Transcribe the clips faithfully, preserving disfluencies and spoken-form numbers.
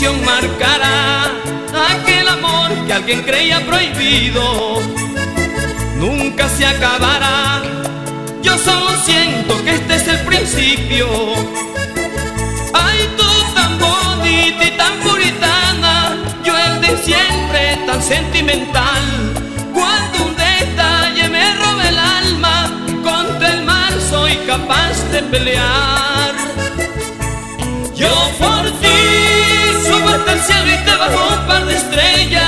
decisión marcará aquel amor que alguien creía prohibido. Nunca se acabará. Yo solo siento que este es el principio. Ay, tú tan bonita y tan puritana, yo el de siempre tan sentimental. Cuando un detalle me roba el alma, contra el mal soy capaz de pelear. Yo por ti subo hasta el cielo y te bajo un par de estrellas.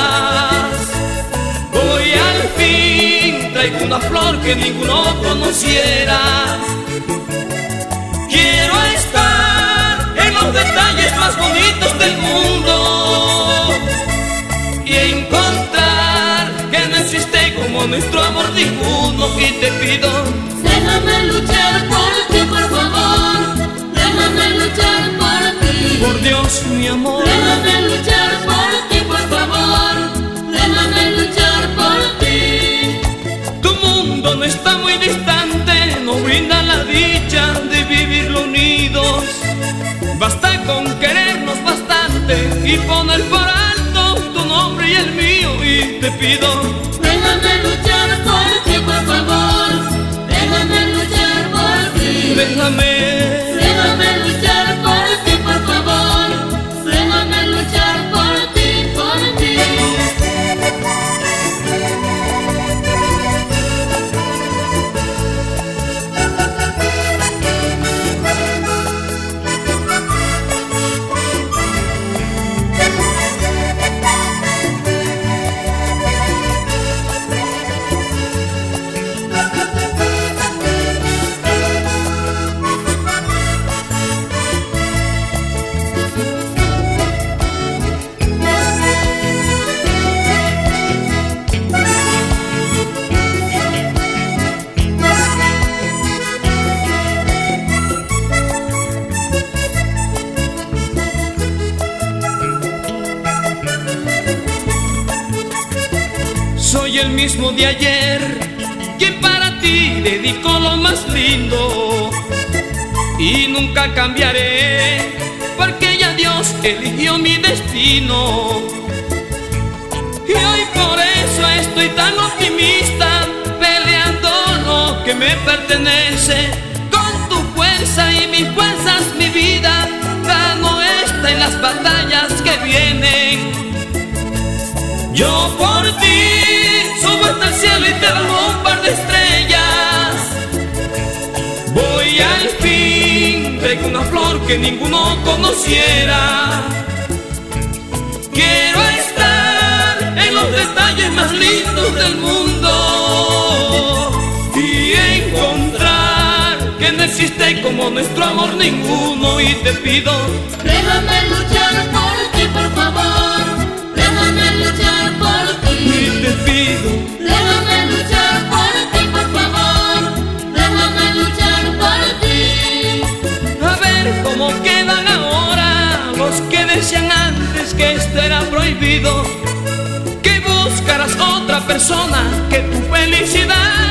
Hoy al fin traigo una flor que ninguno conociera. Quiero estar en los detalles más bonitos del mundo y encontrar que no existe como nuestro amor ninguno. Y te pido, déjame luchar por ti, por favor. Déjame luchar por ti. Por Dios, mi amor. Déjame luchar por ti, por favor. Déjame luchar por ti. Tu mundo no está muy distante, nos brinda la dicha de vivirlo unidos. Basta con querernos bastante y poner por alto tu nombre y el mío. Y te pido, déjame luchar por ti, por favor. Déjame luchar por ti. déjame. Déjame luchar por ti, por favor. Déjame luchar por ti, por ti. Soy el mismo de ayer, quien para ti dedicó lo más lindo. Y nunca cambiaré, porque ya Dios eligió mi destino. Y hoy por eso estoy tan optimista, peleando lo que me pertenece. Con tu fuerza y mis fuerzas, mi vida, gano esta en las batallas que vienen. Yo por ti subo hasta el cielo y te bajo un par de estrellas. Voy al fin, traigo una flor que ninguno conociera. Quiero estar en los detalles más lindos del mundo y encontrar que no existe como nuestro amor ninguno. Y te pido, déjame luchar por ti, por favor. Déjame luchar por ti. y te pido, Déjame luchar por ti, por favor. Déjame luchar por ti. a ver cómo quedan ahora los que decían antes que esto era prohibido, que buscarás otra persona, que tu felicidad